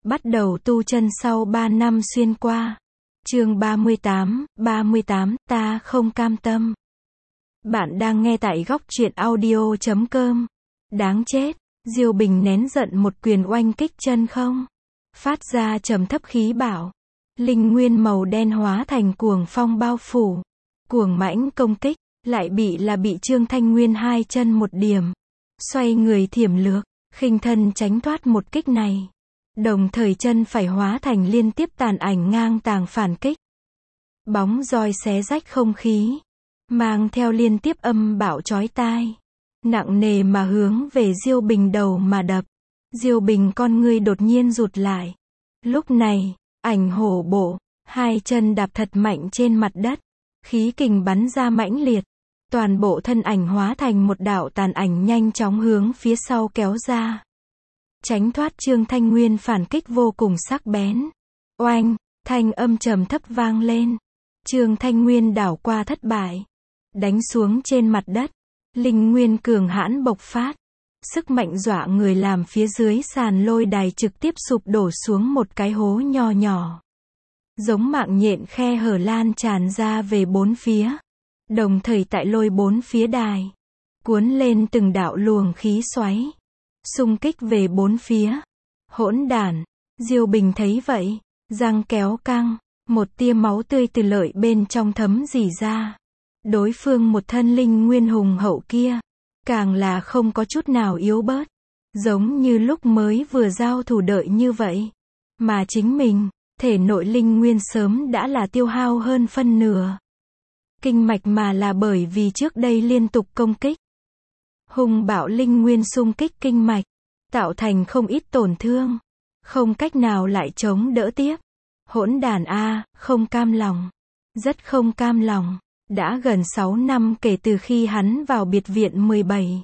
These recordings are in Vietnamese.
Bắt đầu tu chân sau 3 năm xuyên qua. Chương 38, ta không cam tâm. Bạn đang nghe tại góc truyện audio.com. Đáng chết, Diêu Bình nén giận một quyền oanh kích chân không. Phát ra trầm thấp khí bạo. Linh nguyên màu đen hóa thành cuồng phong bao phủ. Cuồng mãnh công kích, lại bị Trương Thanh Nguyên hai chân một điểm. Xoay người thiểm lược, khinh thân tránh thoát một kích này. Đồng thời chân phải hóa thành liên tiếp tàn ảnh ngang tàng phản kích. Bóng roi xé rách không khí, mang theo liên tiếp âm bạo chói tai, nặng nề mà hướng về Diêu Bình đầu mà đập. Diêu Bình con ngươi đột nhiên rụt lại. Lúc này, ảnh hổ bộ, hai chân đạp thật mạnh trên mặt đất, khí kình bắn ra mãnh liệt, toàn bộ thân ảnh hóa thành một đạo tàn ảnh nhanh chóng hướng phía sau kéo ra. Tránh thoát Trương Thanh Nguyên phản kích vô cùng sắc bén. Oanh, thanh âm trầm thấp vang lên. Trương Thanh Nguyên đảo qua thất bại, đánh xuống trên mặt đất. Linh nguyên cường hãn bộc phát, sức mạnh dọa người làm phía dưới sàn lôi đài trực tiếp sụp đổ xuống một cái hố nho nhỏ. Giống mạng nhện khe hở lan tràn ra về bốn phía. Đồng thời tại lôi bốn phía đài, cuốn lên từng đạo luồng khí xoáy, xung kích về bốn phía. Hỗn đản, Diêu Bình thấy vậy, răng kéo căng, một tia máu tươi từ lợi bên trong thấm rỉ ra. Đối phương một thân linh nguyên hùng hậu kia, càng là không có chút nào yếu bớt, giống như lúc mới vừa giao thủ đợi như vậy. Mà chính mình, thể nội linh nguyên sớm đã là tiêu hao hơn phân nửa. Kinh mạch mà là bởi vì trước đây liên tục công kích. Hùng bạo linh nguyên xung kích kinh mạch, tạo thành không ít tổn thương, không cách nào lại chống đỡ tiếp. Hỗn đản a, không cam lòng, rất không cam lòng. Đã gần 6 năm kể từ khi hắn vào biệt viện 17.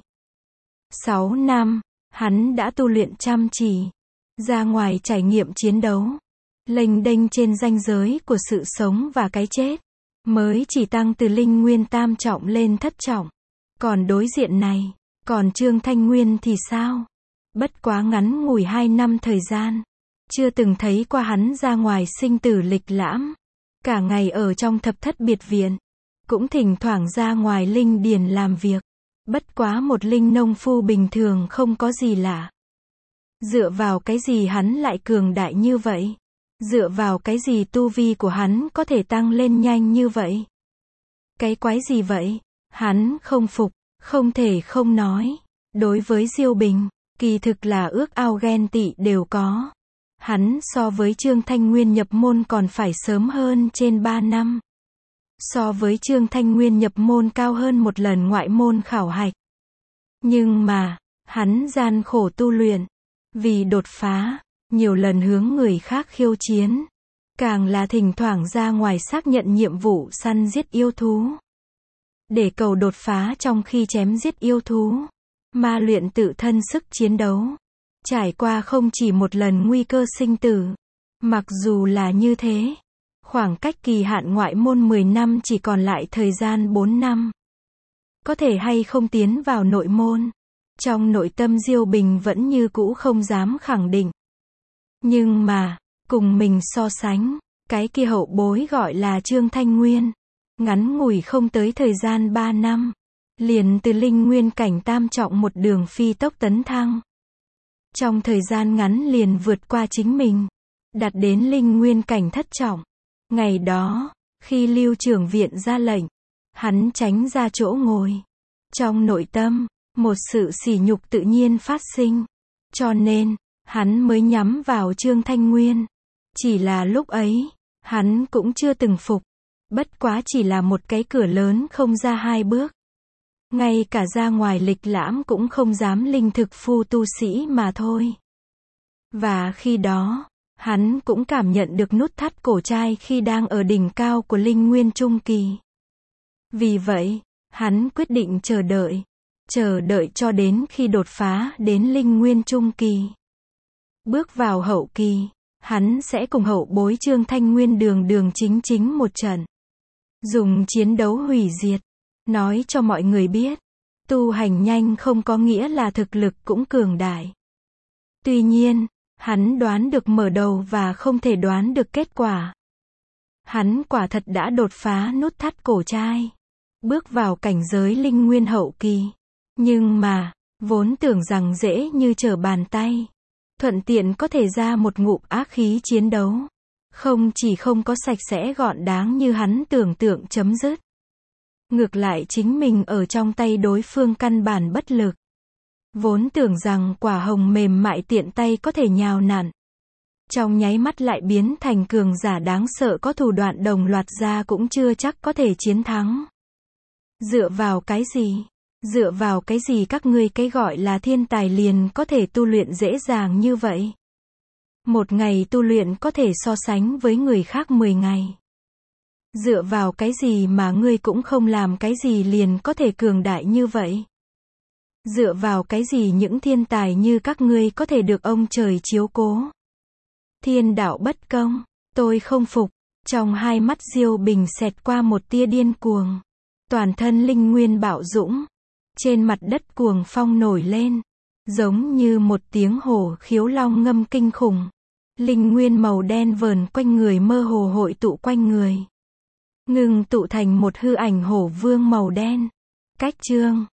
6 năm, hắn đã tu luyện chăm chỉ, ra ngoài trải nghiệm chiến đấu, lênh đênh trên ranh giới của sự sống và cái chết, mới chỉ tăng từ linh nguyên tam trọng lên thất trọng. Còn đối diện này, còn Trương Thanh Nguyên thì sao? Bất quá ngắn ngủi 2 năm thời gian, chưa từng thấy qua hắn ra ngoài sinh tử lịch lãm, cả ngày ở trong thập thất biệt viện, cũng thỉnh thoảng ra ngoài linh điền làm việc. Bất quá một linh nông phu bình thường không có gì lạ. Dựa vào cái gì hắn lại cường đại như vậy? Dựa vào cái gì tu vi của hắn có thể tăng lên nhanh như vậy? Cái quái gì vậy? Hắn không phục, không thể không nói. Đối với Diêu Bình, kỳ thực là ước ao ghen tị đều có. Hắn so với Trương Thanh Nguyên nhập môn còn phải sớm hơn trên 3 năm. So với Trương Thanh Nguyên nhập môn cao hơn một lần ngoại môn khảo hạch. Nhưng mà, hắn gian khổ tu luyện, vì đột phá, nhiều lần hướng người khác khiêu chiến. Càng là thỉnh thoảng ra ngoài xác nhận nhiệm vụ săn giết yêu thú. Để cầu đột phá trong khi chém giết yêu thú, ma luyện tự thân sức chiến đấu. Trải qua không chỉ một lần nguy cơ sinh tử. Mặc dù là như thế, khoảng cách kỳ hạn ngoại môn 10 năm chỉ còn lại thời gian 4 năm. Có thể hay không tiến vào nội môn? Trong nội tâm Diêu Bình vẫn như cũ không dám khẳng định. Nhưng mà, cùng mình so sánh, cái kia hậu bối gọi là Trương Thanh Nguyên. Ngắn ngủi không tới thời gian 3 năm. Liền từ linh nguyên cảnh tam trọng một đường phi tốc tấn thăng. Trong thời gian ngắn liền vượt qua chính mình. Đạt đến linh nguyên cảnh thất trọng. Ngày đó, khi Lưu trưởng viện ra lệnh, hắn tránh ra chỗ ngồi. Trong nội tâm, một sự sỉ nhục tự nhiên phát sinh. Cho nên, hắn mới nhắm vào Trương Thanh Nguyên. Chỉ là lúc ấy, hắn cũng chưa từng phục. Bất quá chỉ là một cái cửa lớn không ra 2 bước. Ngay cả ra ngoài lịch lãm cũng không dám linh thực phu tu sĩ mà thôi. Và khi đó, hắn cũng cảm nhận được nút thắt cổ trai khi đang ở đỉnh cao của linh nguyên trung kỳ. Vì vậy, hắn quyết định chờ đợi cho đến khi đột phá đến linh nguyên trung kỳ. Bước vào hậu kỳ, hắn sẽ cùng hậu bối Trương Thanh Nguyên đường chính một trận. Dùng chiến đấu hủy diệt, nói cho mọi người biết, tu hành nhanh không có nghĩa là thực lực cũng cường đại. Tuy nhiên, Hắn đoán được mở đầu và không thể đoán được kết quả. Hắn quả thật đã đột phá nút thắt cổ trai, bước vào cảnh giới linh nguyên hậu kỳ. Nhưng mà, vốn tưởng rằng dễ như trở bàn tay, thuận tiện có thể ra một ngụm ác khí chiến đấu. Không chỉ không có sạch sẽ gọn đáng như hắn tưởng tượng chấm dứt. Ngược lại chính mình ở trong tay đối phương căn bản bất lực. Vốn tưởng rằng quả hồng mềm mại tiện tay có thể nhào nặn, trong nháy mắt lại biến thành cường giả đáng sợ có thủ đoạn đồng loạt ra cũng chưa chắc có thể chiến thắng. Dựa vào cái gì? Dựa vào cái gì các ngươi cái gọi là thiên tài liền có thể tu luyện dễ dàng như vậy? Một ngày tu luyện có thể so sánh với người khác 10 ngày. Dựa vào cái gì mà ngươi cũng không làm cái gì liền có thể cường đại như vậy? Dựa vào cái gì những thiên tài như các ngươi có thể được ông trời chiếu cố? Thiên đạo bất công, tôi không phục. Trong hai mắt Diêu Bình xẹt qua một tia điên cuồng. Toàn thân linh nguyên bạo dũng. Trên mặt đất cuồng phong nổi lên. Giống như một tiếng hổ khiếu long ngâm kinh khủng. Linh nguyên màu đen vờn quanh người mơ hồ hội tụ quanh người. Ngừng tụ thành một hư ảnh hổ vương màu đen. Cách chương